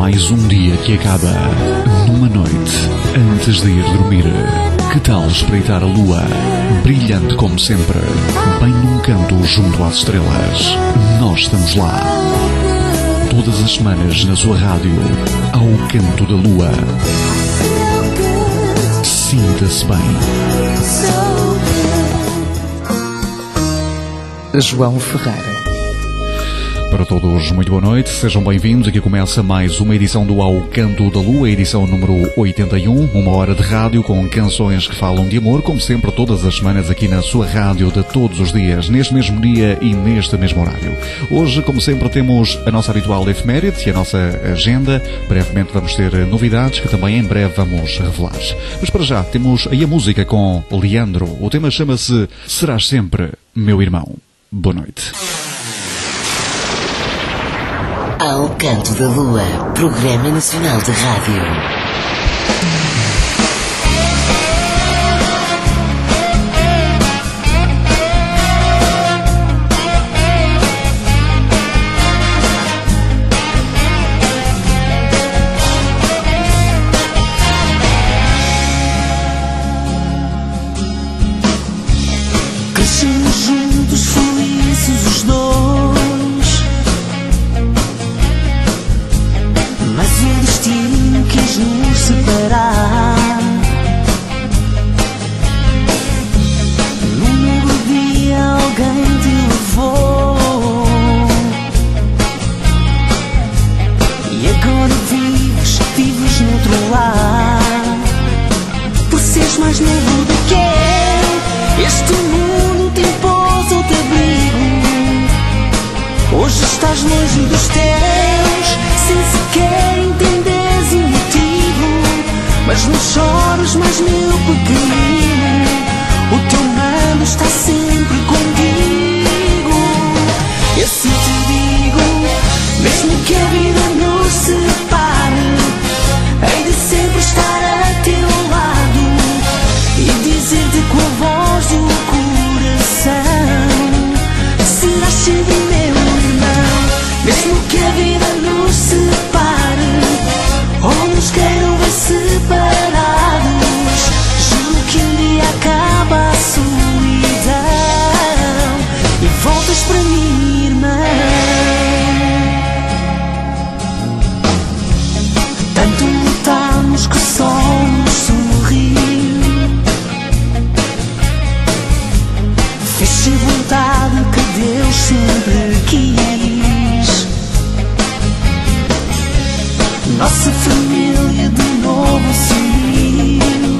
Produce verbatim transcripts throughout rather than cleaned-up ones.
Mais um dia que acaba numa noite antes de ir dormir. Que tal espreitar a lua, brilhante como sempre, bem num canto junto às estrelas? Nós estamos lá. Todas as semanas na sua rádio, ao canto da lua. Sinta-se bem. João Ferreira. Para todos, muito boa noite, sejam bem-vindos. Aqui começa mais uma edição do Ao Canto da Lua, edição número oitenta e um, uma hora de rádio com canções que falam de amor, como sempre, todas as semanas aqui na sua rádio de todos os dias, neste mesmo dia e neste mesmo horário. Hoje, como sempre, temos a nossa habitual efeméride e a nossa agenda. Brevemente vamos ter novidades que também em breve vamos revelar. Mas para já, temos aí a música com Leandro. O tema chama-se Serás Sempre Meu Irmão. Boa noite. Ao Canto da Lua, Programa Nacional de Rádio. Crescemos juntos, felizes os dois. Mas o destino quis nos separar. Num novo dia alguém te levou, e agora vives, vives noutro lar. Por seres mais novo do que eu, este mundo te impôs outro abrigo. Hoje estás longe dos teus, sem sequer entenderes o motivo. Mas não chores mais, meu pequenino, o teu mano está sempre contigo. E assim te digo, mesmo que a vida nos separe, hei de sempre estar a teu lado e dizer-te com a voz do coração: serás sempre meu irmão. Mesmo que a vida nos separe ou nos queiram ver separados, juro que um dia acaba a solidão e voltas para mim, irmão. Tanto lutamos que só nos sorriu, fez-se a vontade que Deus sempre quis. Nossa família de novo se uniu,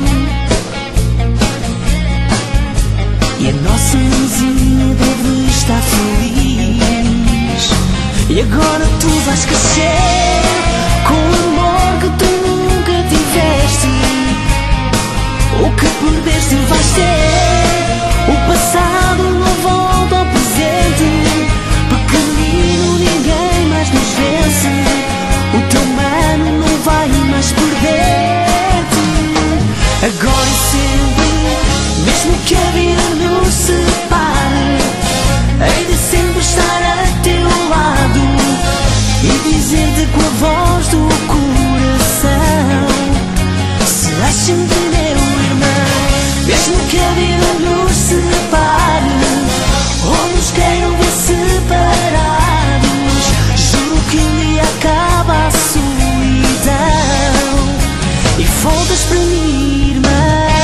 e a nossa mãozinha deve estar feliz. E agora tu vais crescer com o amor que tu nunca tiveste. O que perdeste vais ter, o passado não volta ao presente. Pequenino, ninguém mais nos vence, o teu mano não vai mais perder-te. Agora e sempre, mesmo que a vida nos separe, hei de sempre estar a teu lado e dizer-te com a voz do coração: serás sempre meu irmão. Mesmo que a vida nos separe ou nos queiram ver separados, juro que um dia acaba a solidão e voltas para mim, irmão.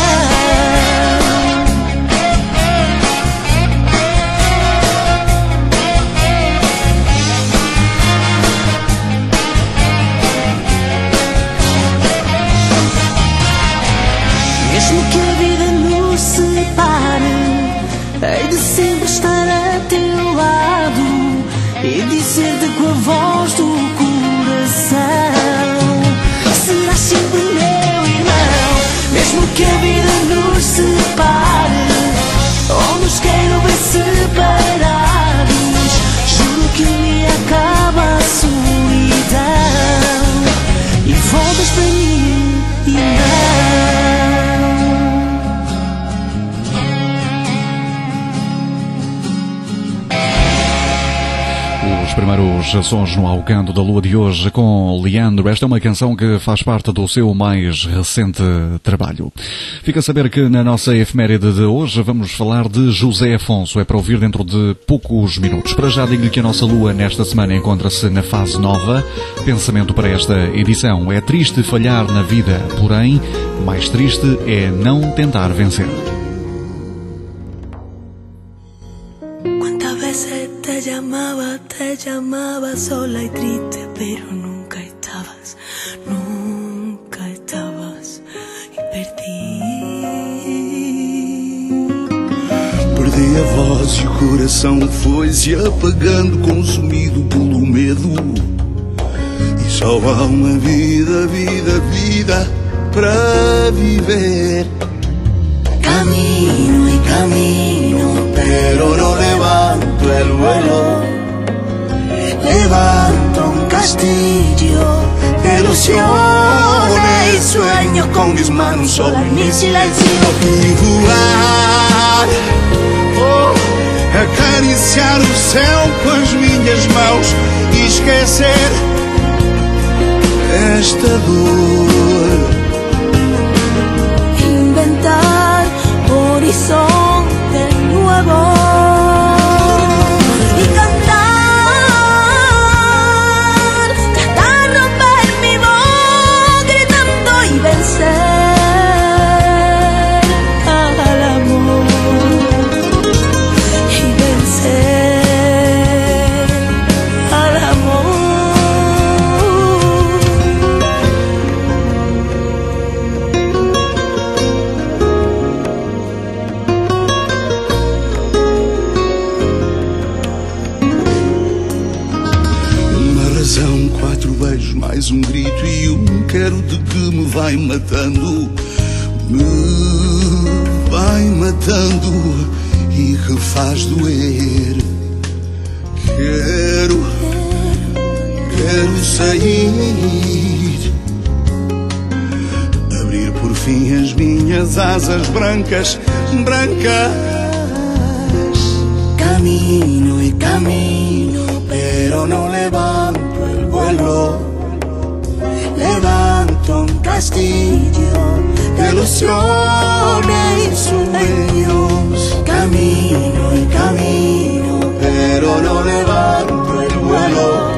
Mesmo que a vida nos separe, hei de sempre estar a teu lado e dizer-te com a voz do coração: serás sempre meu irmão. Mesmo que a vida nos separe ou nos queiram ver separados, juro que um dia acaba a solidão e voltas para mim, irmão. primeiros sons no Ao Canto da Lua de hoje com Leandro. Esta é uma canção que faz parte do seu mais recente trabalho. Fica a saber que na nossa efeméride de hoje vamos falar de José Afonso. É para ouvir dentro de poucos minutos. Para já digo-lhe que a nossa Lua nesta semana encontra-se na fase nova. Pensamento para esta edição: é triste falhar na vida, porém, mais triste é não tentar vencer. Te llamaba, te llamaba sola y triste, pero nunca estabas, nunca estabas e perdi. Perdi a voz e o coração foi-se apagando, consumido pelo medo. E só há uma vida, vida, vida para viver. Camino y camino, Pero no levanto el vuelo, levanto un castillo de ilusiones y sueños con mis manos sola en mi silencio. Y voar, oh, acariciar o céu com as minhas mãos e esquecer esta dor. Inventar horizonte nuevo y cantar, tratar de romper mi voz gritando y vencer al amor y vencer al amor. Quatro beijos, mais um grito e um quero de que me vai matando, me vai matando e que faz doer. Quero, quero sair, abrir por fim as minhas asas brancas, brancas. Camino y camino, pero no levanto el vuelo. Levanto un castillo de ilusiones y sueños. Camino y camino, pero no levanto el vuelo.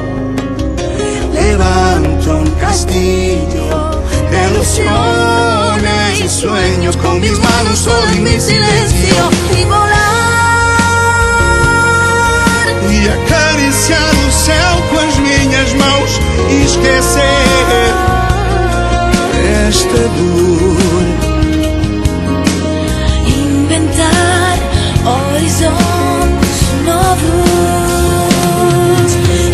levanto un castillo de ilusiones y sueños con mis manos solo en mi silencio y volar. E acariciar o céu com as minhas mãos e esquecer esta dor. Inventar horizontes novos y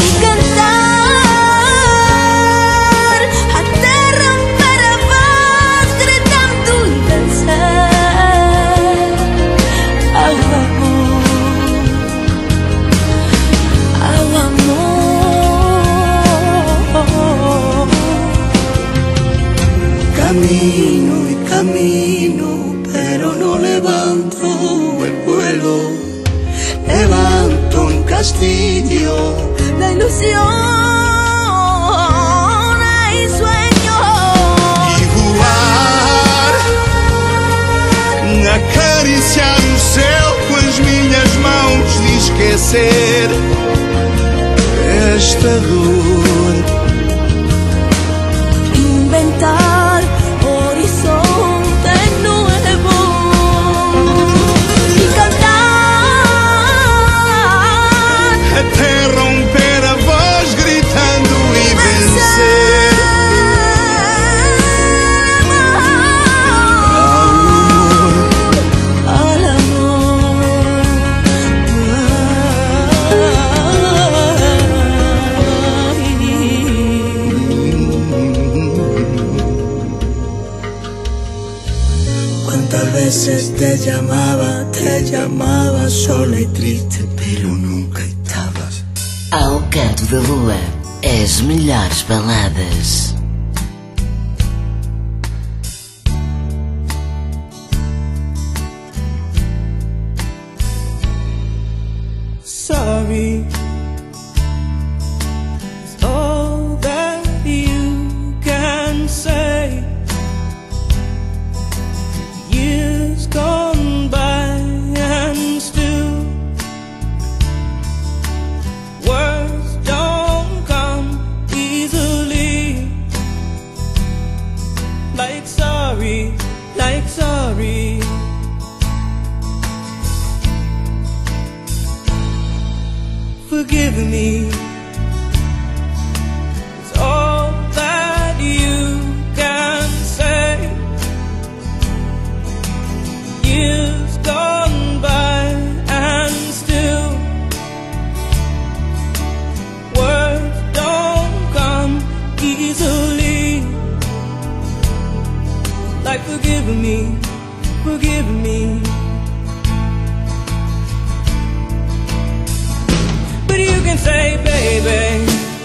cantar até romper a voz gritando y vencer ao amor. Camino y camino, pero no levanto el vuelo. Levanto un castillo La ilusión y sueño y voar, acariciar o céu com as minhas mãos e esquecer esta dor. inventar horizonte nuevo y cantar Até romper a voz gritando e vencer al amor. Cuántas veces te llamaba, te llamaba sola y triste, pero nunca estabas. Ao Canto da Lua, as melhores baladas. Sorry, forgive me. It's all that you can say. Years gone by and still words don't come easily. Like forgive me, forgive me. But you can say, baby,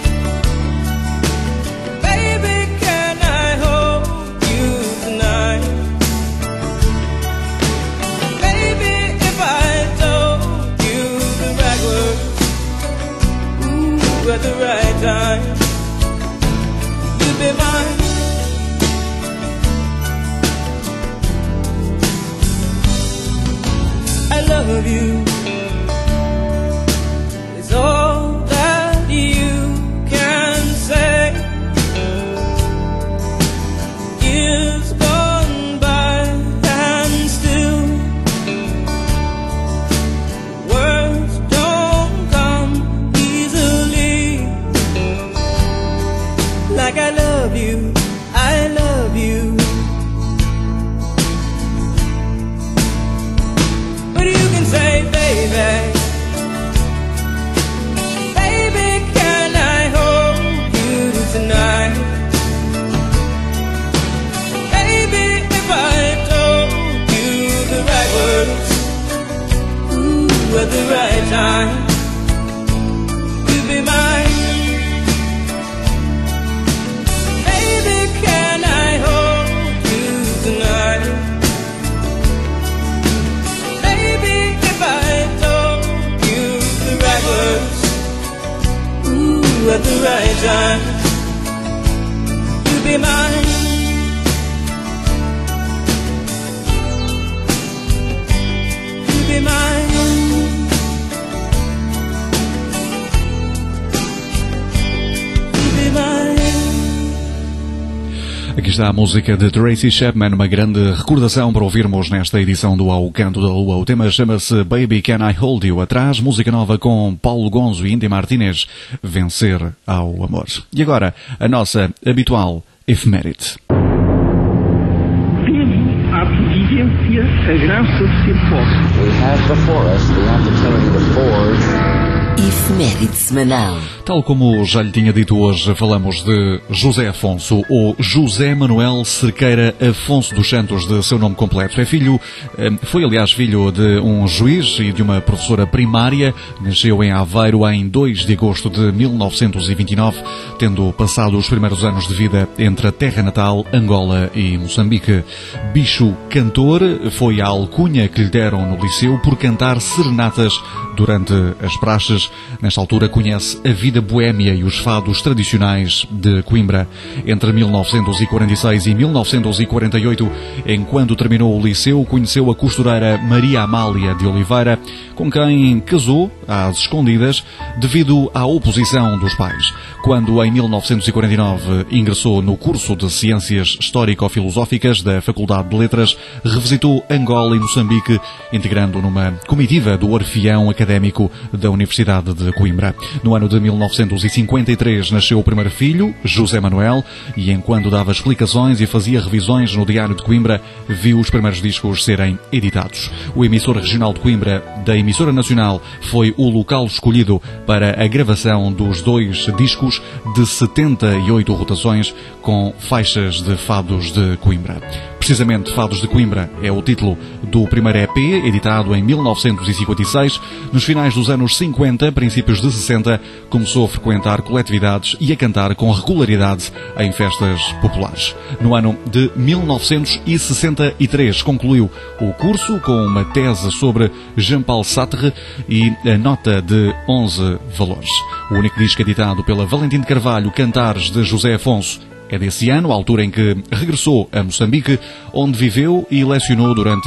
baby, can I hold you tonight? Baby, if I told you the right words, ooh, at the right time, you'd be mine. I love you. It's all that you can say. Years gone by and still words don't come easily. Like I love you, I love you. But you can say, baby, baby, can I hold you tonight? Baby, if I told you the right words, ooh, at the right time, you'd be mine. Baby, can I hold you tonight? At the right time, you'll be mine. You'll be mine. You'll be mine. Aqui está a música de Tracy Chapman, uma grande recordação para ouvirmos nesta edição do Ao Canto da Lua. O tema chama-se Baby Can I Hold You. Atrás, música nova com Paulo Gonzo e Indy Martínez, Vencer ao Amor. E agora, a nossa habitual efeméride. Temos à providência a graça de ser pobre. We have before us the opportunity to forge. Efeméride semanal. Tal como já lhe tinha dito hoje, falamos de José Afonso, ou José Manuel Cerqueira Afonso dos Santos, de seu nome completo. É filho, foi aliás filho de um juiz e de uma professora primária. Nasceu em Aveiro em dois de agosto de mil novecentos e vinte e nove, tendo passado os primeiros anos de vida entre a terra natal, Angola e Moçambique. Bicho cantor foi a alcunha que lhe deram no liceu por cantar serenatas durante as praxes. Nesta altura conhece a vida boémia e os fados tradicionais de Coimbra. Entre mil novecentos e quarenta e seis e mil novecentos e quarenta e oito, enquanto terminou o liceu, conheceu a costureira Maria Amália de Oliveira, com quem casou às escondidas devido à oposição dos pais. Quando, em mil novecentos e quarenta e nove, ingressou no curso de Ciências Histórico-Filosóficas da Faculdade de Letras, revisitou Angola e Moçambique, integrando numa comitiva do Orfeão Académico da Universidade de Coimbra. No ano de mil novecentos e cinquenta e três nasceu o primeiro filho, José Manuel, e enquanto dava explicações e fazia revisões no Diário de Coimbra, viu os primeiros discos serem editados. O emissor regional de Coimbra da emissora nacional foi o local escolhido para a gravação dos dois discos de setenta e oito rotações com faixas de fados de Coimbra. Precisamente Fados de Coimbra é o título do primeiro E P, editado em mil novecentos e cinquenta e seis. Nos finais dos anos cinquenta, princípios de sessenta, começou a frequentar coletividades e a cantar com regularidade em festas populares. No ano de mil novecentos e sessenta e três, concluiu o curso com uma tese sobre Jean-Paul Sartre e a nota de onze valores. O único disco editado pela Valentim de Carvalho, Cantares de José Afonso, é desse ano, a altura em que regressou a Moçambique, onde viveu e lecionou durante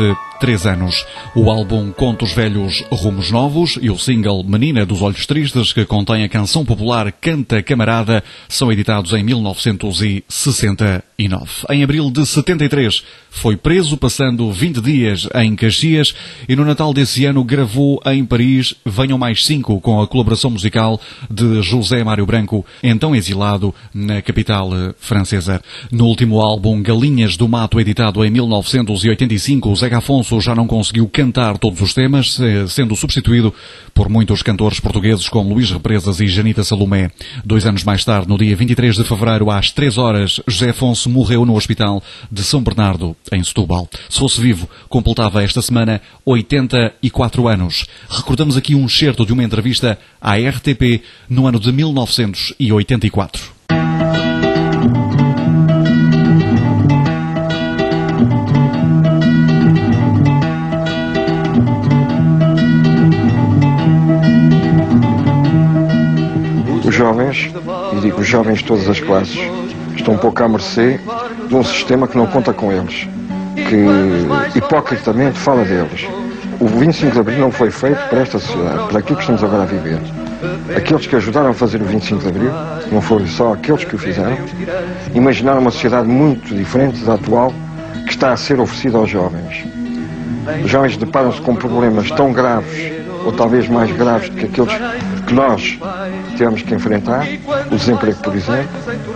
três anos. O álbum Contos Velhos, Rumos Novos e o single Menina dos Olhos Tristes, que contém a canção popular Canta Camarada, são editados em mil novecentos e sessenta e nove. Em abril de setenta e três foi preso, passando vinte dias em Caxias, e no Natal desse ano gravou em Paris Venham Mais Cinco, com a colaboração musical de José Mário Branco, então exilado na capital francesa. No último álbum Galinhas do Mato, editado em mil novecentos e oitenta e cinco, o Zeca Afonso já não conseguiu cantar todos os temas, sendo substituído por muitos cantores portugueses como Luís Represas e Janita Salomé. Dois anos mais tarde, no dia vinte e três de fevereiro, às três horas, José Afonso morreu no Hospital de São Bernardo, em Setúbal. Se fosse vivo, completava esta semana oitenta e quatro anos. Recordamos aqui um excerto de uma entrevista à R T P no ano de mil novecentos e oitenta e quatro. Os jovens, e digo os jovens de todas as classes, estão um pouco à mercê de um sistema que não conta com eles, que hipocritamente fala deles. O vinte e cinco de Abril não foi feito para esta sociedade, para aquilo que estamos agora a viver. Aqueles que ajudaram a fazer o vinte e cinco de Abril, não foram só aqueles que o fizeram, imaginaram uma sociedade muito diferente da atual que está a ser oferecida aos jovens. Os jovens deparam-se com problemas tão graves, ou talvez mais graves do que aqueles que nós tivemos que enfrentar, o desemprego, por exemplo,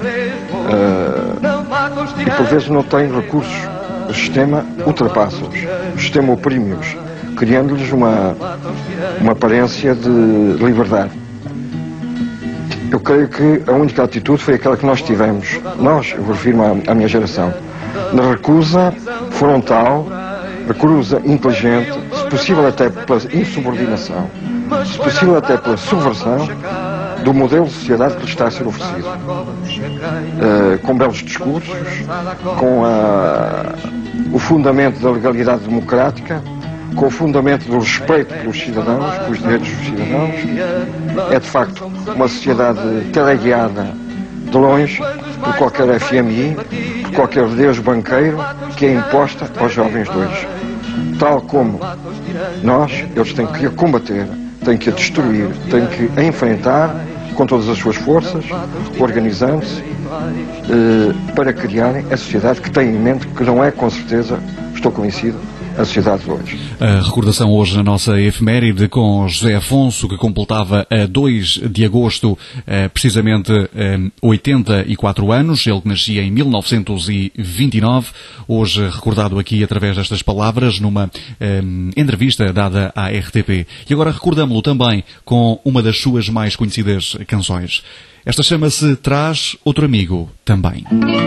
uh, e por vezes não têm recursos. O sistema ultrapassa-os, o sistema oprime-os, criando-lhes uma, uma aparência de liberdade. Eu creio que a única atitude foi aquela que nós tivemos, nós, eu refiro à, à minha geração, na recusa frontal, recusa inteligente, se possível até pela insubordinação, se possível até pela subversão do modelo de sociedade que lhe está a ser oferecido. Uh, com belos discursos, com a, o fundamento da legalidade democrática, com o fundamento do respeito pelos cidadãos, pelos direitos dos cidadãos. É de facto uma sociedade teleguiada de longe por qualquer F M I, por qualquer Deus banqueiro, que é imposta aos jovens de hoje. Tal como nós, eles têm que a combater, têm que a destruir, têm que a enfrentar com todas as suas forças, organizando-se eh, para criarem a sociedade que têm em mente, que não é, com certeza, estou convencido, a sociedade de hoje. A recordação hoje na nossa efeméride com José Afonso, que completava a dois de agosto precisamente oitenta e quatro anos, ele que nascia em mil novecentos e vinte e nove, hoje recordado aqui através destas palavras numa um, entrevista dada à R T P. E agora recordamos-lo também com uma das suas mais conhecidas canções. Esta chama-se Traz Outro Amigo também.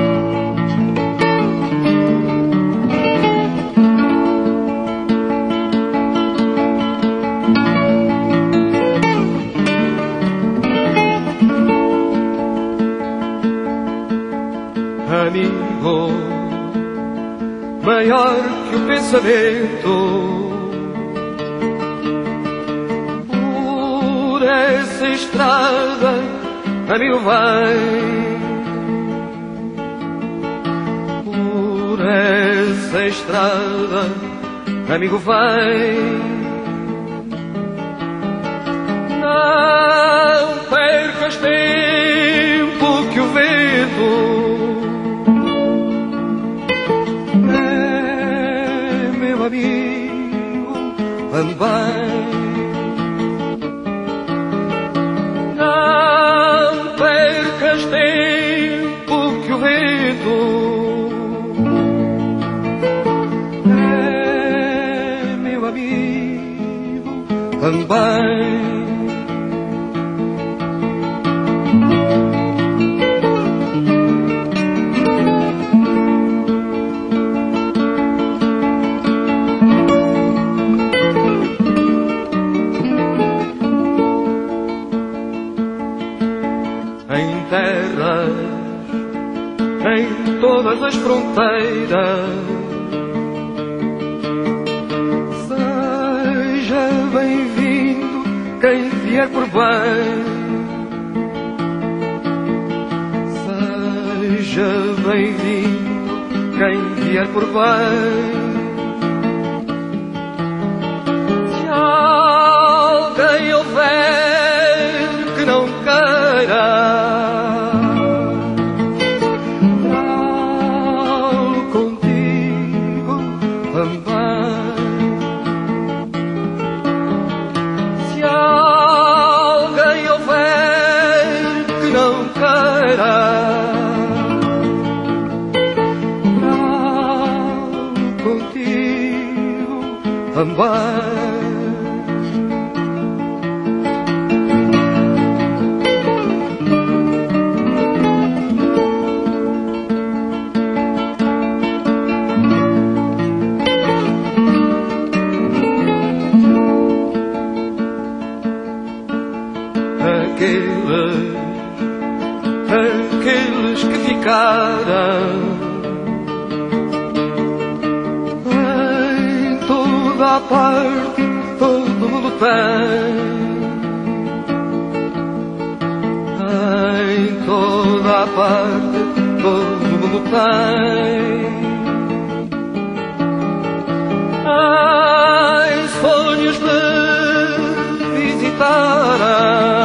Amigo, maior que o pensamento, por essa estrada, amigo, vai, por essa estrada, amigo, vai, não percas tempo que o vento amigo, também. Não percas tempo que o vento é meu amigo também. Em todas as fronteiras, seja bem-vindo quem vier por bem, seja bem-vindo quem vier por bem. também. Aqueles, aqueles que ficaram em toda a parte, todo mundo tem, em toda a parte, todo mundo tem, em sonhos de visitar.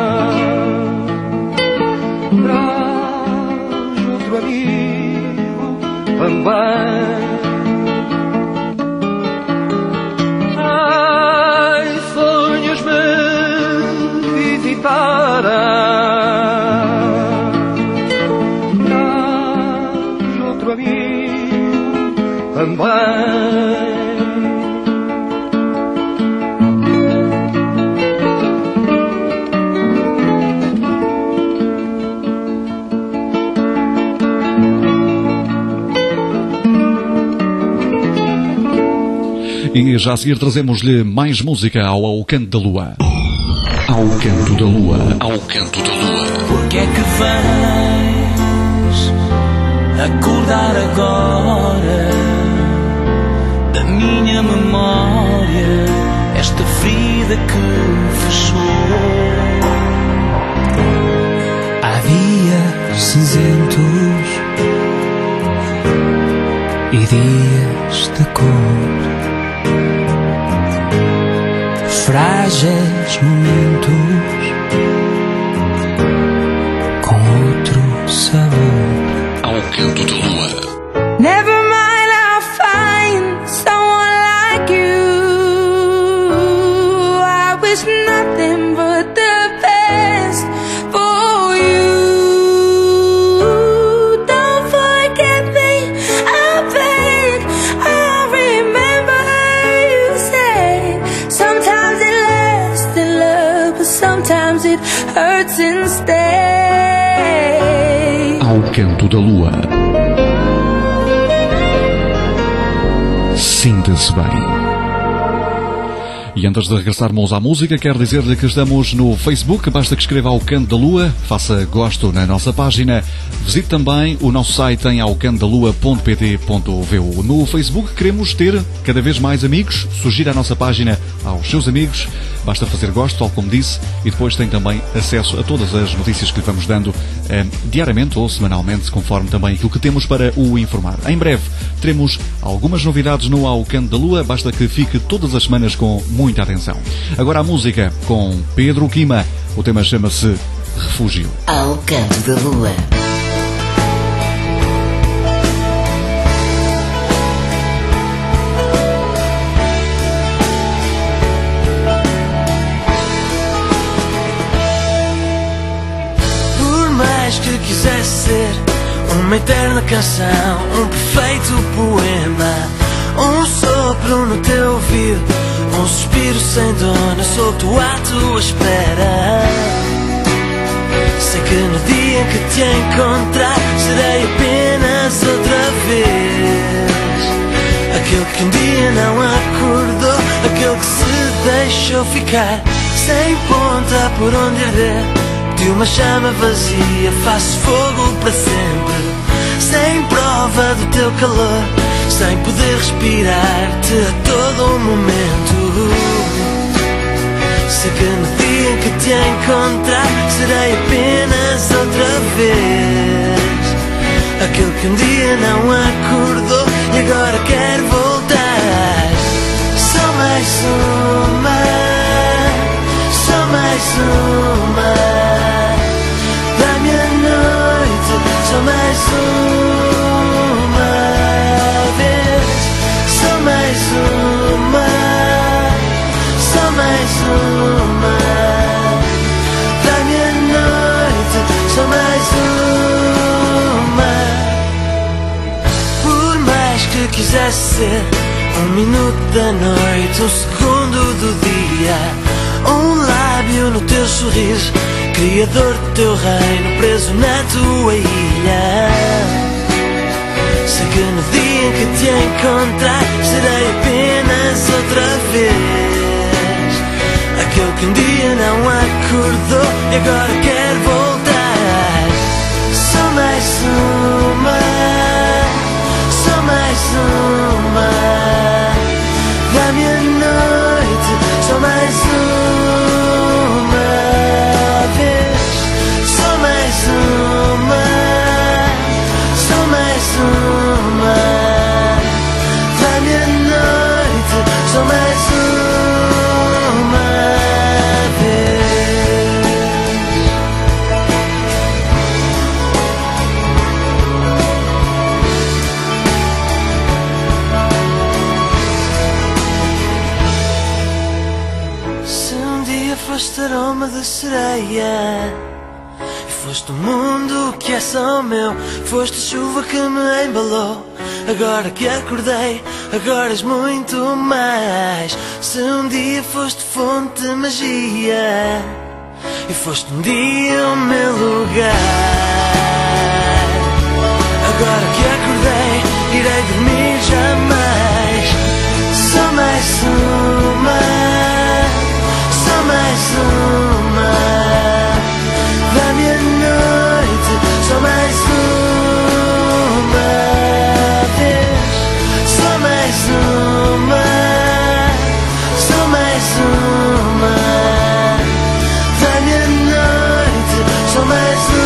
Também ai, sonhos me visitarão. Traz outro amigo também. E já a seguir trazemos-lhe mais música ao Ao Canto da Lua. Ao Canto da Lua. Ao Canto da Lua. Porque é que vens acordar agora da minha memória esta ferida que fechou? Há dias cinzentos e dias de cor, frágeis momentos com outro sabor. Ao Canto da Lua. Never mind, I'll find someone like you. I wish nothing but the best for you. Don't forget me, I beg. I remember you say sometimes it lasts in love, but sometimes it hurts instead. Ao Canto da Lua. Sinta-se bem. E antes de regressarmos à música, quero dizer-lhe que estamos no Facebook. Basta que escreva Ao Canto da Lua, faça gosto na nossa página. Visite também o nosso site em ao canto da lua ponto p t ponto v u. No Facebook queremos ter cada vez mais amigos. Sugira a nossa página aos seus amigos. Basta fazer gosto, tal como disse, e depois tem também acesso a todas as notícias que lhe vamos dando eh, diariamente ou semanalmente, conforme também aquilo que temos para o informar. Em breve teremos algumas novidades no Ao Canto da Lua. Basta que fique todas as semanas com muita atenção. Agora a música com Pedro Quima. O tema chama-se Refúgio. Ao Canto da Lua. Por mais que quisesse ser uma eterna canção, um perfeito poema, um sopro no teu ouvido, um suspiro sem dono, eu sou tu à tua espera. Sei que no dia em que te encontrar serei apenas outra vez aquele que um dia não acordou, aquele que se deixou ficar sem ponta por onde arder. De uma chama vazia faço fogo para sempre, sem prova do teu calor, sem poder respirar-te a todo momento. Sei que no dia em que te encontrar serei apenas outra vez aquele que um dia não acordou e agora quer voltar. Só mais uma, só mais uma, dá-me a noite, só mais uma vez, só mais uma, só mais uma, dá-me a noite, só mais uma. Por mais que quisesse ser Um minuto da noite, um segundo do dia, um lábio no teu sorriso, criador do teu reino, preso na tua ilha. Sei que no dia em que te encontrar serei apenas outra vez aquele que um dia não acordou e agora quer voltar. Só mais uma, só mais uma, dá-me a noite, só mais uma vez. Só mais uma, só mais uma, dá-me a noite, só mais uma vez. Se um dia foste aroma de sereia e foste o mundo que é só meu, foste a chuva que me embalou, agora que acordei, agora és muito mais. Se um dia foste fonte de magia e foste um dia o meu lugar, agora que acordei, irei dormir jamais. Só mais uma, só mais uma, dá-me a noite, só mais uma vez. Só mais uma, só mais uma, dá-me a noite, só mais uma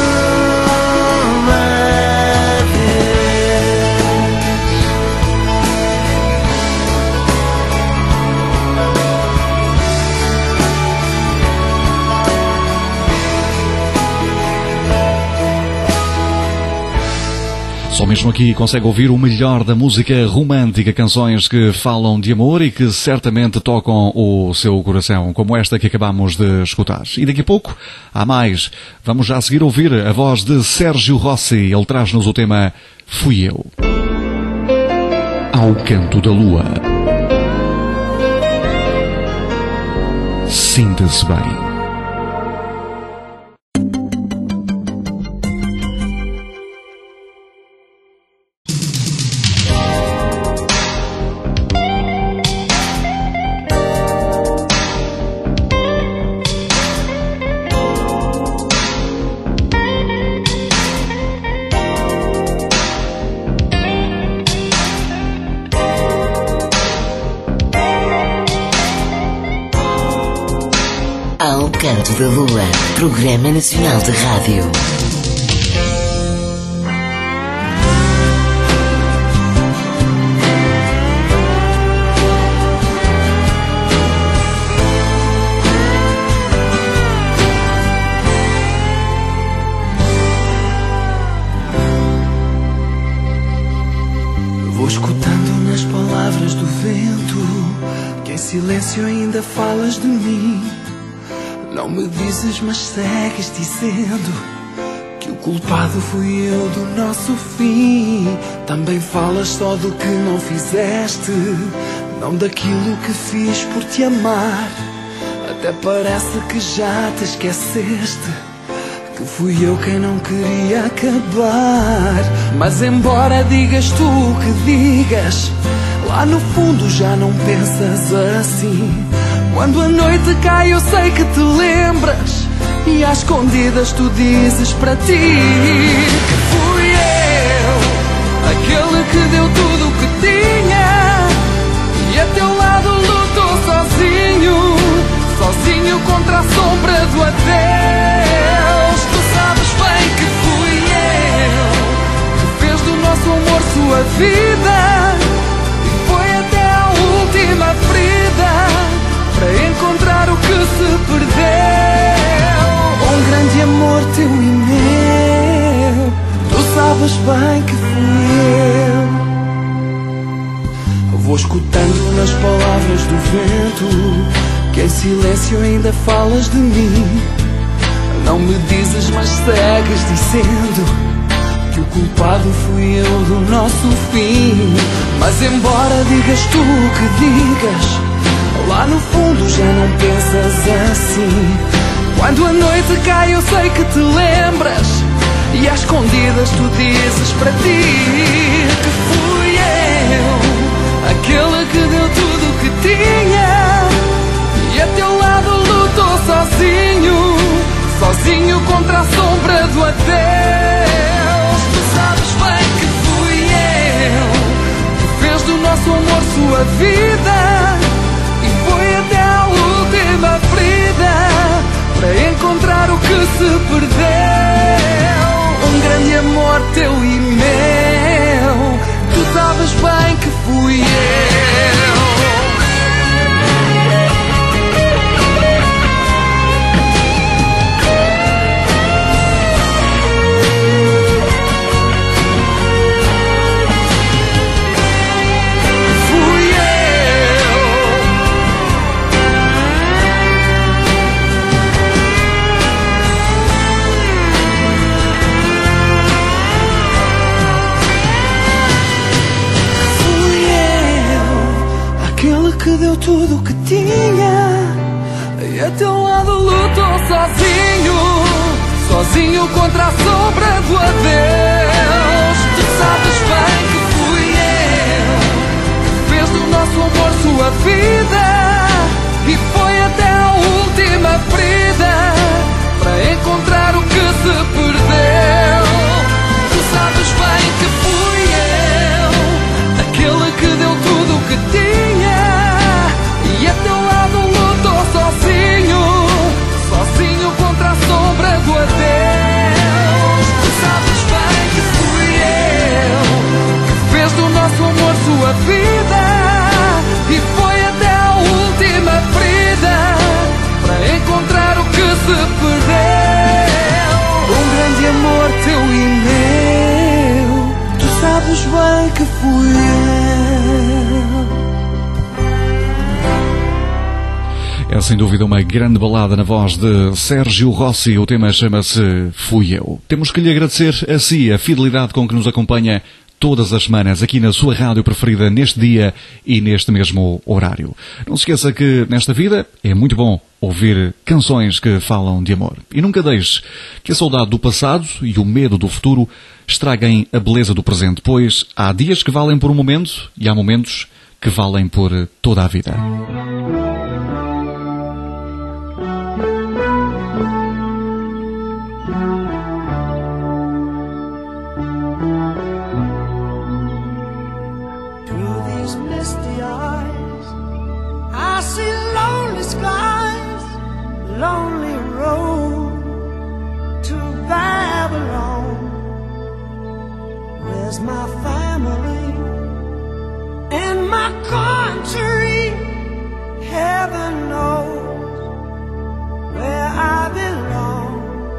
Só mesmo aqui consegue ouvir o melhor da música romântica, canções que falam de amor e que certamente tocam o seu coração, como esta que acabamos de escutar. E daqui a pouco há mais. Vamos já a seguir ouvir a voz de Sérgio Rossi. Ele traz-nos o tema Fui Eu. Ao canto da lua. Sinta-se bem. Ao canto da lua, Programa Nacional de Rádio. Vou escutando nas palavras do vento, que em silêncio ainda falas de mim. Não me dizes, mas segues dizendo que o culpado fui eu do nosso fim. Também falas só do que não fizeste, não daquilo que fiz por te amar. Até parece que já te esqueceste, que fui eu quem não queria acabar. Mas embora digas tu o que digas, lá no fundo já não pensas assim. Quando a noite cai eu sei que te lembras, e às escondidas tu dizes para ti que fui eu, aquele que deu tudo o que tinha, e a teu lado lutou sozinho, sozinho contra a sombra do adeus. Tu sabes bem que fui eu, que fez do nosso amor sua vida, e foi até a última ferida para encontrar o que se perdeu. Um grande amor teu e meu, tu sabes bem que fui eu. Vou escutando nas palavras do vento, que em silêncio ainda falas de mim. Não me dizes, mas segues dizendo que o culpado fui eu do nosso fim. Mas embora digas tu o que digas, lá no fundo já não pensas assim. Quando a noite cai eu sei que te lembras, e às escondidas tu dizes para ti que fui eu, aquele que deu tudo o que tinha, e a teu lado lutou sozinho, sozinho contra a sombra do adeus. Tu sabes bem que fui eu, que fez do nosso amor sua vida, e foi até a última ferida para encontrar o que se perdeu. Um grande amor teu e meu, tu sabes bem que fui eu. Que deu tudo o que tinha, e a teu lado lutou sozinho, sozinho contra a sombra do adeus. Tu sabes bem que fui eu, que fez do nosso amor sua vida, e foi até a última ferida para encontrar o que se perdeu. Tu sabes bem que fui eu, aquele que deu tudo o que tinha, e a teu lado lutou sozinho, sozinho contra a sombra do adeus. Tu sabes bem que fui eu, que fez do nosso amor sua vida, e foi até a última ferida para encontrar o que se perdeu. Um grande amor teu e meu, tu sabes bem que fui eu. É sem dúvida uma grande balada na voz de Sérgio Rossi. O tema chama-se Fui Eu. Temos que lhe agradecer a si a fidelidade com que nos acompanha todas as semanas aqui na sua rádio preferida, neste dia e neste mesmo horário. Não se esqueça que nesta vida é muito bom ouvir canções que falam de amor. E nunca deixe que a saudade do passado e o medo do futuro estraguem a beleza do presente, pois há dias que valem por um momento e há momentos que valem por toda a vida. Lonely road to Babylon. Where's my family and my country? Heaven knows where I belong.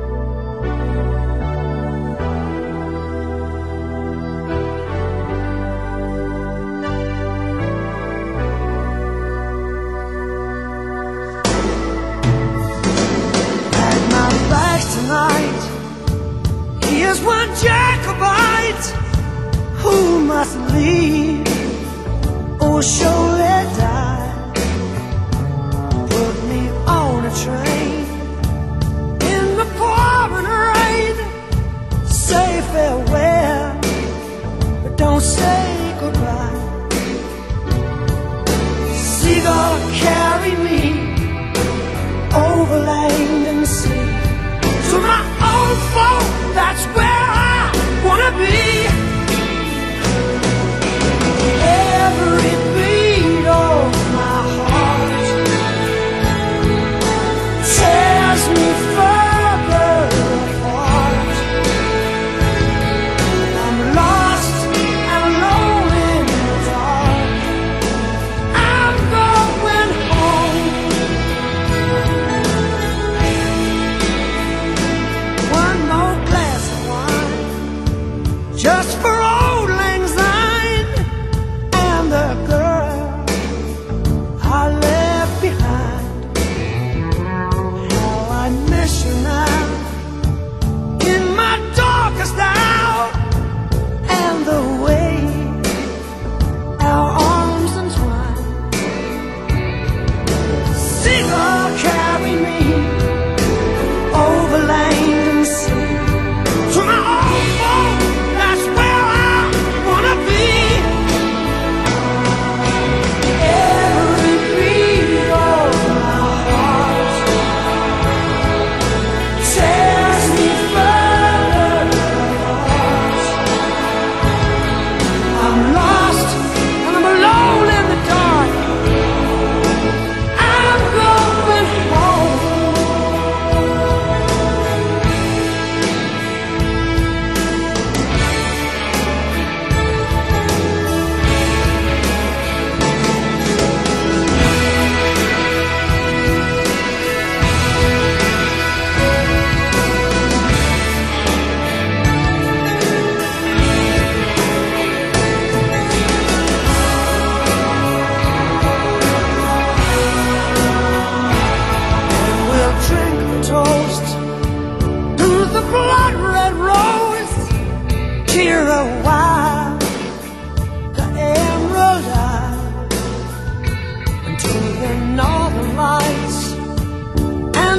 Tonight, here's one Jacobite who must leave or surely die. Put me on a train in the pouring rain. Say farewell, but don't say goodbye. Seagull, carry me over land and sea. To my old folk, that's where I wanna be. Every beat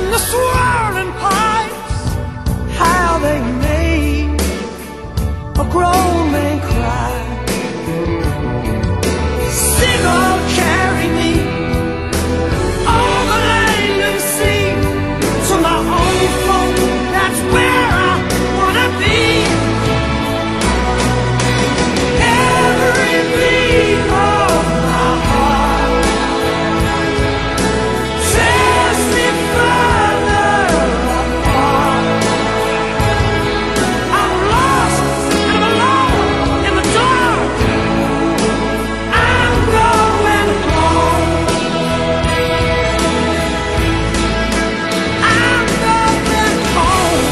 the swirling pipes, how they made a grown man cry. Seagull, carry me over land and sea to my own folk. That's where I wanna be. Every beat of my heart tears me further apart. I'm lost and I'm alone in the dark. I'm going home. I'm going home.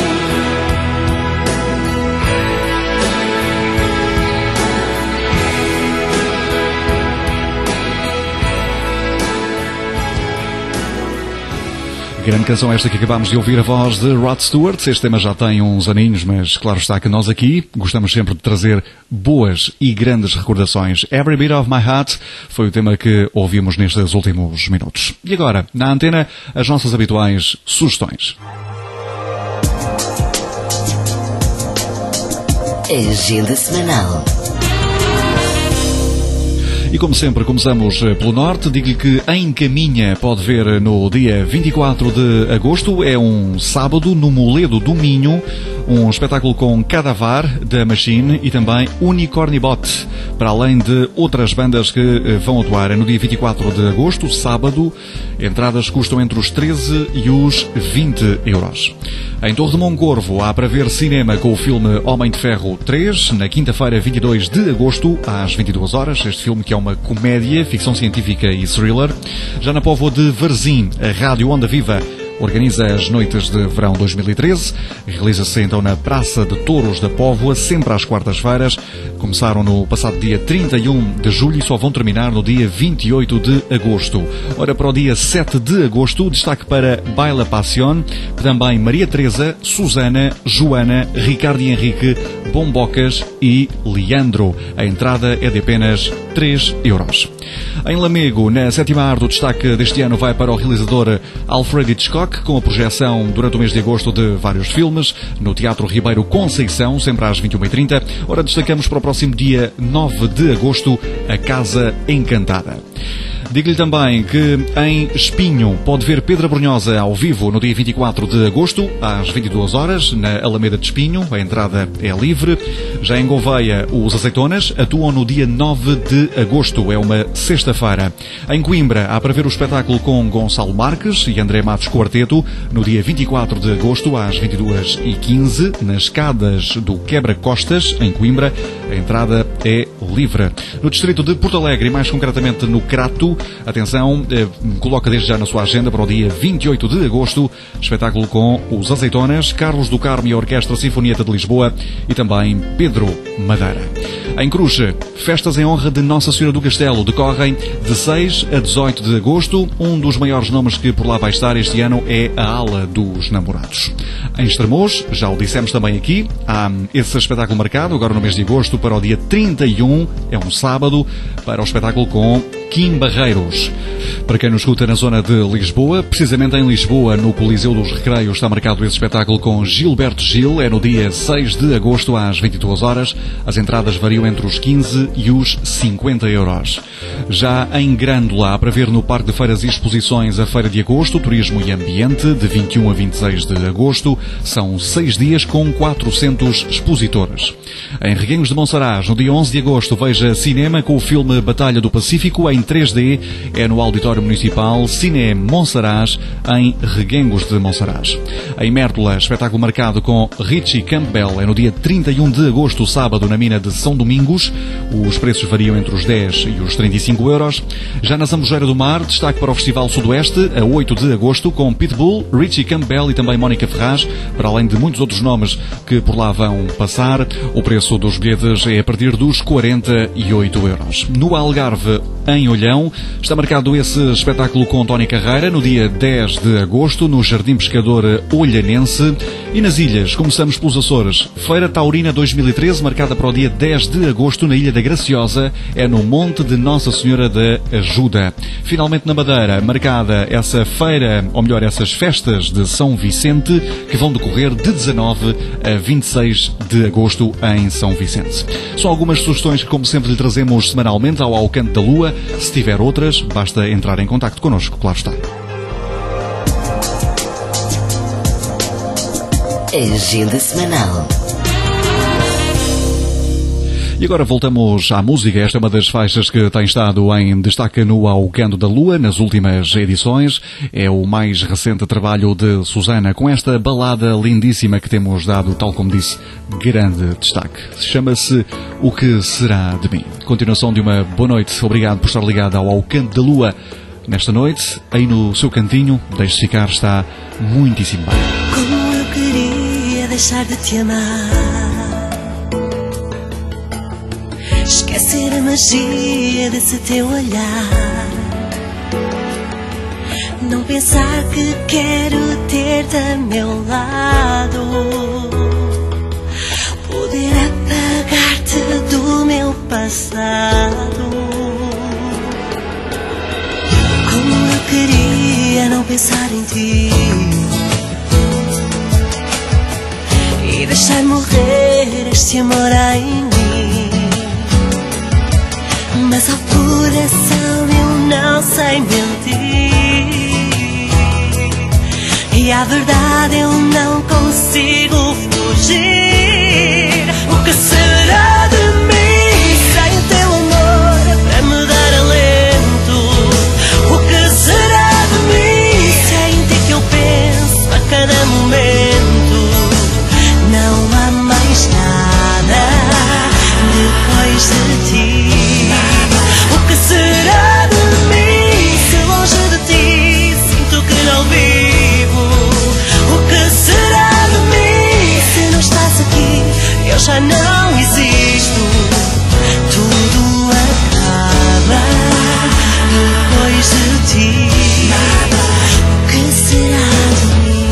Grande canção esta que acabámos de ouvir, a voz de Rod Stewart. Este tema já tem uns aninhos, mas claro está que nós aqui gostamos sempre de trazer boas e grandes recordações. Every Beat of My Heart foi o tema que ouvimos nestes últimos minutos. E agora, na antena, as nossas habituais sugestões. Agenda semanal. E como sempre, começamos pelo norte. Digo-lhe que em Caminha pode ver no dia vinte e quatro de agosto, é um sábado, no Moledo do Minho, um espetáculo com Cadavar, da Machine, e também Unicornibot, para além de outras bandas que vão atuar. É no dia vinte e quatro de agosto, sábado. Entradas custam entre os treze e os vinte euros. Em Torre de Moncorvo há para ver cinema com o filme Homem de Ferro três, na quinta-feira, vinte e dois de agosto, às vinte e duas horas. Este filme que é uma comédia, ficção científica e thriller. Já na Póvoa de Varzim, a Rádio Onda Viva organiza as Noites de Verão dois mil e treze. Realiza-se então na Praça de Touros da Póvoa, sempre às quartas-feiras. Começaram no passado dia trinta e um de julho e só vão terminar no dia vinte e oito de agosto. Ora, para o dia sete de agosto, destaque para Baila Passion, também Maria Teresa, Susana, Joana, Ricardo e Henrique, Bombocas e Leandro. A entrada é de apenas três euros. Em Lamego, na sétima arte, o destaque deste ano vai para o realizador Alfred Hitchcock, com a projeção durante o mês de agosto de vários filmes, no Teatro Ribeiro Conceição, sempre às vinte e uma e trinta. Ora, destacamos para o próximo dia nove de agosto, a Casa Encantada. Digo-lhe também que em Espinho pode ver Pedro Brunhosa ao vivo no dia vinte e quatro de agosto, às vinte e duas horas, na Alameda de Espinho. A entrada é livre. Já em Gouveia, os Azeitonas atuam no dia nove de agosto, é uma sexta-feira. Em Coimbra, há para ver o espetáculo com Gonçalo Marques e André Matos Quarteto, no dia vinte e quatro de agosto, às vinte e duas e quinze, nas escadas do Quebra-Costas, em Coimbra. A entrada é livre. No distrito de Porto Alegre, e mais concretamente no Crato, atenção, eh, coloca desde já na sua agenda para o dia vinte e oito de agosto, espetáculo com os Azeitonas, Carlos do Carmo e a Orquestra Sinfonieta de Lisboa e também Pedro Madeira. Em Cruz, festas em honra de Nossa Senhora do Castelo decorrem de seis a dezoito de agosto. Um dos maiores nomes que por lá vai estar este ano é a Ala dos Namorados. Em Estremoz, já o dissemos também aqui, há esse espetáculo marcado agora no mês de agosto para o dia trinta e um, é um sábado, para o espetáculo com Kim Barreiros. Para quem nos escuta na zona de Lisboa, precisamente em Lisboa, no Coliseu dos Recreios, está marcado esse espetáculo com Gilberto Gil. É no dia seis de agosto, às vinte e duas horas. As entradas variam entre os quinze e os cinquenta euros. Já em Grândola, há para ver no Parque de Feiras e Exposições a Feira de Agosto, Turismo e Ambiente, de vinte e um a vinte e seis de agosto. São seis dias com quatrocentos expositores. Em Reguengos de Monsaraz, no dia onze de agosto, veja cinema com o filme Batalha do Pacífico em três D. É no Auditório Municipal Cine Monsaraz, em Reguengos de Monsaraz. Em Mértola, espetáculo marcado com Richie Campbell. É no dia trinta e um de agosto, sábado, na mina de São Domingos. Os preços variam entre os dez e os trinta e cinco euros. Já na Zambujeira do Mar, destaque para o Festival Sudoeste, a oito de agosto, com Pitbull, Richie Campbell e também Mónica Ferraz, para além de muitos outros nomes que por lá vão passar. O preço dos bilhetes é a partir dos quarenta e oito euros. No Algarve, em Olhão, está marcado esse espetáculo com Tony Carreira, no dia dez de agosto, no Jardim Pescador Olhanense. E nas ilhas, começamos pelos Açores. Feira Taurina dois mil e treze, marcada para o dia dez de agosto na Ilha da Graciosa, é no Monte de Nossa Senhora da Ajuda. Finalmente na Madeira, marcada essa feira, ou melhor, essas festas de São Vicente, que vão decorrer de dezanove a vinte e seis de agosto em São Vicente. São algumas sugestões que, como sempre, lhe trazemos semanalmente ao Ao Canto da Lua. Se tiver outras, basta entrar em contacto connosco, claro está. Agenda semanal. E agora voltamos à música. Esta é uma das faixas que tem estado em destaque no Ao Canto da Lua nas últimas edições. É o mais recente trabalho de Susana, com esta balada lindíssima que temos dado, tal como disse, grande destaque. Chama-se O Que Será de Mim. Continuação de uma boa noite. Obrigado por estar ligado ao Ao Canto da Lua. Nesta noite, aí no seu cantinho, deixe-se ficar, está muitíssimo bem. Como eu queria deixar de te amar, esquecer a magia desse teu olhar, não pensar que quero ter-te a meu lado, poder apagar-te do meu passado. Como eu queria não pensar em ti e deixar morrer este amor em mim, mas ao coração eu não sei mentir, e à verdade eu não consigo fugir. O que será de mim sem o teu amor para me dar alento? O que será de mim se é em ti que eu penso a cada momento? Não há mais nada depois de ti. O que será de mim se longe de ti sinto que não vivo? O que será de mim se não estás aqui? Eu já não existo. Tudo acaba depois de ti. O que será de mim?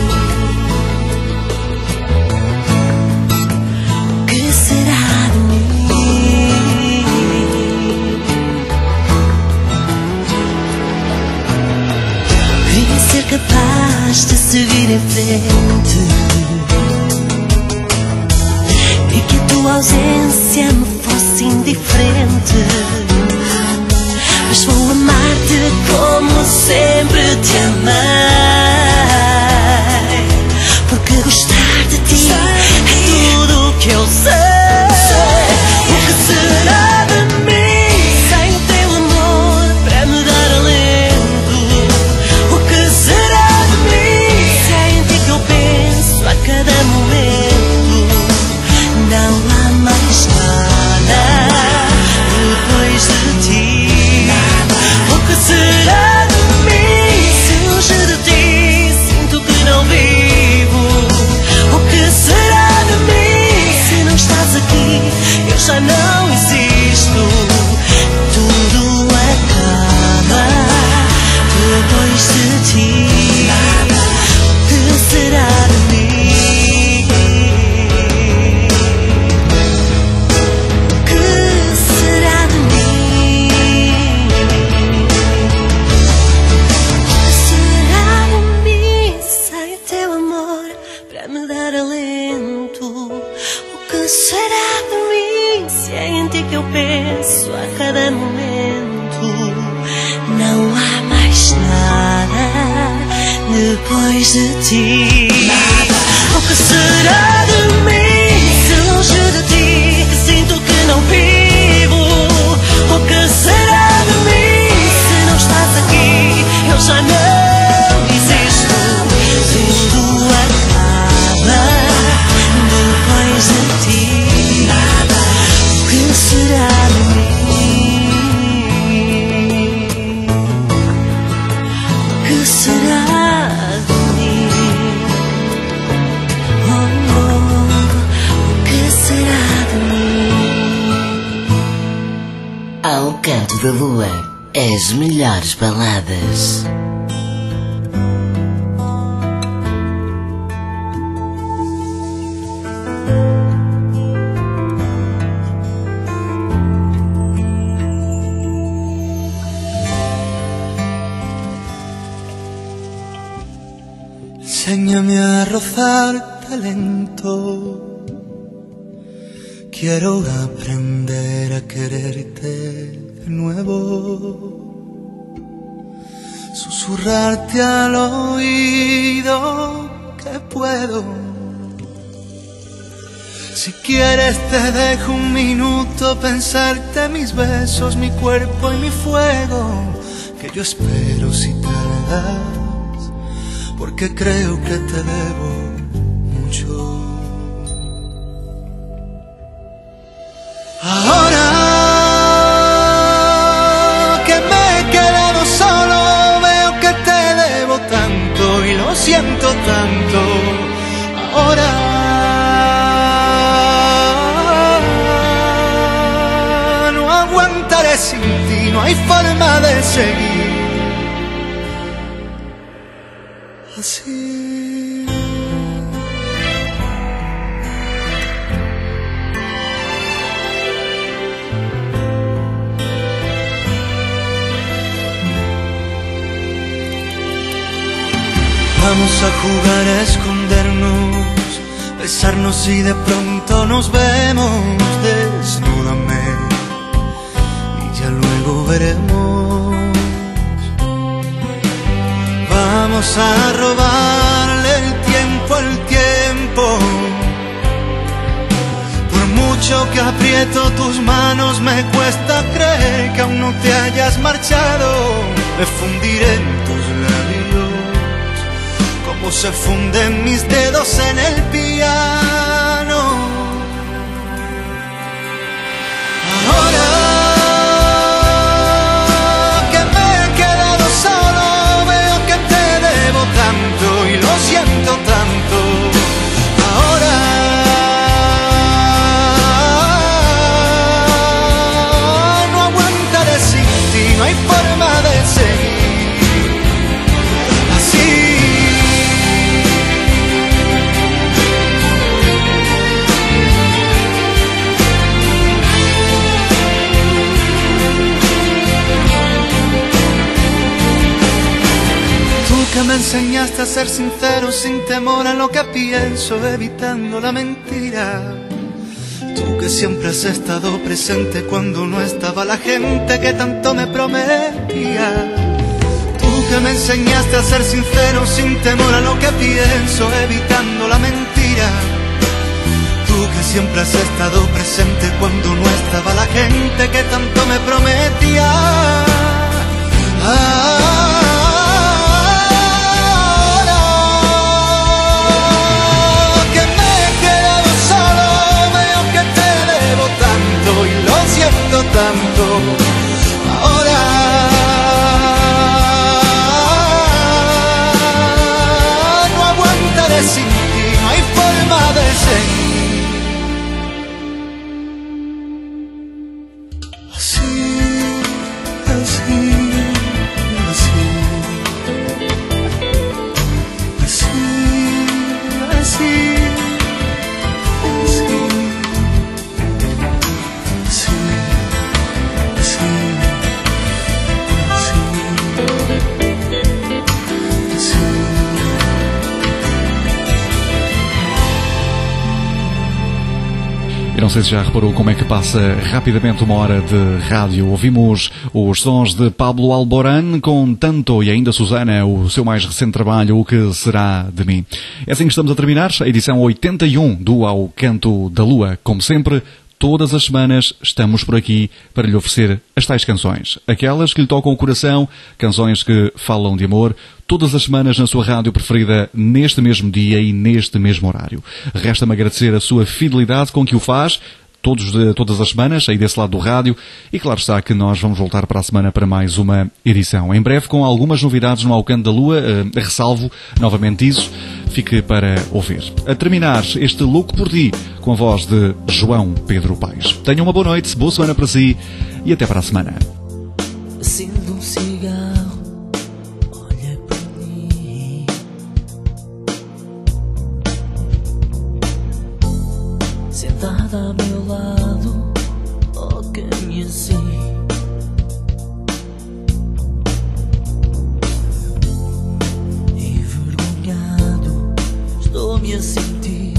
O que será de mim? Devia ser capaz de seguir em frente e que a tua ausência me fosse indiferente, mas vou amar-te como sempre te amei, porque gostar de ti é tudo o que eu sei. O que será de mim sem o teu amor para me dar alento? O que será de mim se é em ti que eu penso a cada momento? Não há mais nada depois de ti. O que será de mim se longe de ti sinto que não vivo? O que será de mim se não estás aqui? Eu já não existo. Tudo acaba depois de ti. O que será de mim? O que será de mim? O que será de mim sem o teu amor para me dar alento? O que será de mim se é em ti que eu penso a cada momento? Não há mais nada depois de ti. O que será de mim se longe de ti que sinto que não vivo? O que será de mim se não estás aqui? Eu já não existo. Tudo acaba depois de ti. O que será de mim? O que será de mim? Oh, oh, o que será de mim? Ao Canto da Lua, as melhores baladas. Enséñame a rozar talento. Quiero aprender a quererte de nuevo. Susurrarte al oído que puedo. Si quieres te dejo un minuto pensarte mis besos, mi cuerpo y mi fuego. Que yo espero si tardas, porque creo que te debo mucho. Ahora que me he quedado solo, veo que te debo tanto y lo siento tanto. Ahora no aguantaré sin ti, no hay forma de seguir así. Vamos a jugar a escondernos, besarnos y de pronto nos vemos. Desnúdame y ya luego veremos. Vamos a robarle el tiempo al tiempo. Por mucho que aprieto tus manos, me cuesta creer que aún no te hayas marchado. Me fundiré en tus labios como se funden mis dedos en el piano. Ahora que me he quedado solo, veo que te debo tanto y lo siento tanto. Ahora no aguantaré sin ti, no hay forma de seguir así. Que me enseñaste a ser sincero sin temor a lo que pienso, evitando la mentira. Tú que siempre has estado presente cuando no estaba la gente que tanto me prometía. Tú que me enseñaste a ser sincero sin temor a lo que pienso, evitando la mentira. Tú que siempre has estado presente cuando no estaba la gente que tanto me prometía. Ah, y lo siento tanto. Ahora no aguantaré sin ti, no hay forma de seguir así, así, así, así, así. Eu não sei se já reparou como é que passa rapidamente uma hora de rádio. Ouvimos os sons de Pablo Alborán com Tanto e ainda Susana, o seu mais recente trabalho, O Que Será de Mim. É assim que estamos a terminar a edição oitenta e um do Ao Canto da Lua. Como sempre, todas as semanas estamos por aqui para lhe oferecer as tais canções. Aquelas que lhe tocam o coração, canções que falam de amor, todas as semanas na sua rádio preferida, neste mesmo dia e neste mesmo horário. Resta-me agradecer a sua fidelidade com que o faz, todos de, todas as semanas, aí desse lado do rádio, e claro está que nós vamos voltar para a semana para mais uma edição. Em breve com algumas novidades no Ao Canto da Lua, uh, ressalvo novamente isso, fique para ouvir. A terminar este Louco por Ti, com a voz de João Pedro Paes. Tenham uma boa noite, boa semana para si e até para a semana. Acendo um cigarro, olha para mim. Sentada ao meu lado, toca-me assim. Envergonhado, Estou-me a sentir.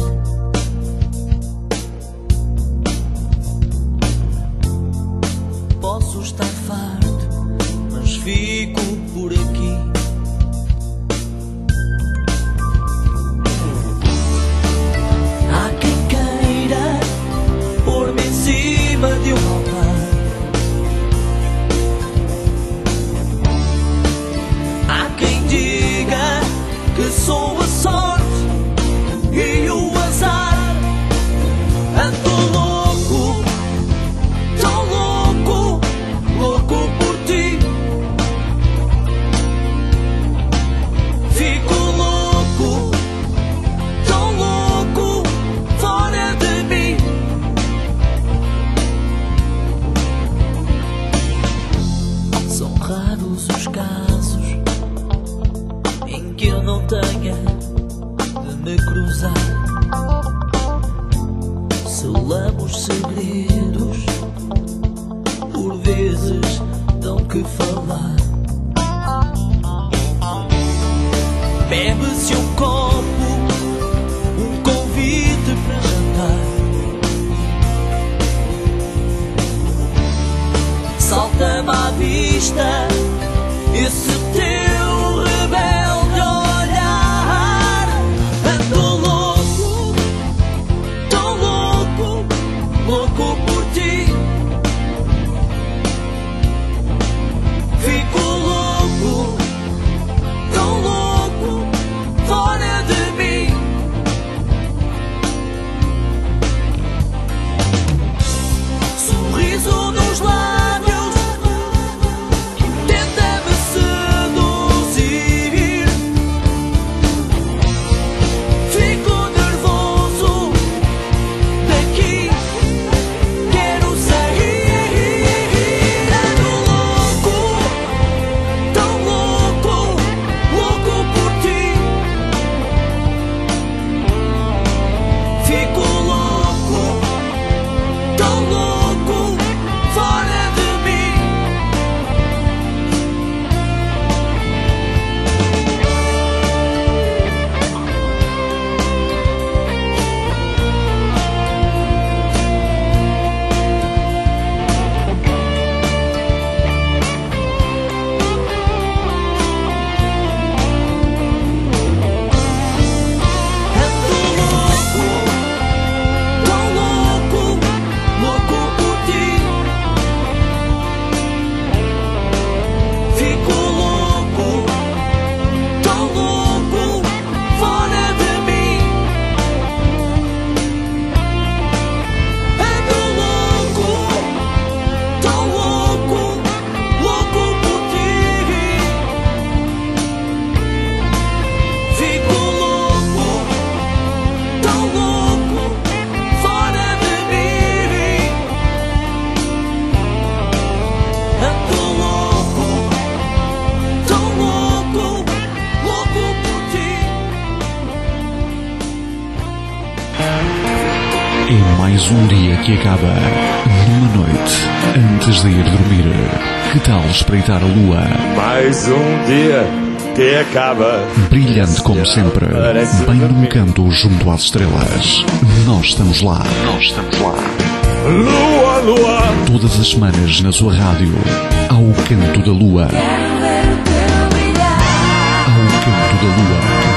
Posso estar farto, mas fico por aqui. Há quem queira pôr-me em cima de um altar. Há quem diga que sou a sorte e o azar. Ando louco, tão louco, louco por ti. Fico louco, tão louco, fora de mim. São raros os casos em que eu não tenha de me cruzar. Selamos segredos, por vezes dão que falar. Bebe-se um copo, um convite para jantar. Salta-me à vista esse teu rebelde olhar. Ando louco, tão louco, louco por ti. Fico louco, tão louco, fora de mim. Sorriso nos lábios, tenta-me seduzir. Fico nervoso daqui, quero sair. Ando louco, tão louco, louco por ti. Fico louco, tão louco, fora de mim. Ando louco, tão louco, louco por ti. Fico louco, tão louco, fora de mim. Ando louco, tão louco, louco por ti. Fico louco, tão louco, fora de mim. Ando louco, tão louco, louco por ti. É mais um dia que acaba numa noite antes de ir dormir. Que tal espreitar a lua? Mais um dia que acaba. Brilhante como sempre, bem num canto junto às estrelas. Nós estamos lá. Nós estamos lá. Lua, lua. Todas as semanas na sua rádio, ao canto da lua. Ao canto da lua.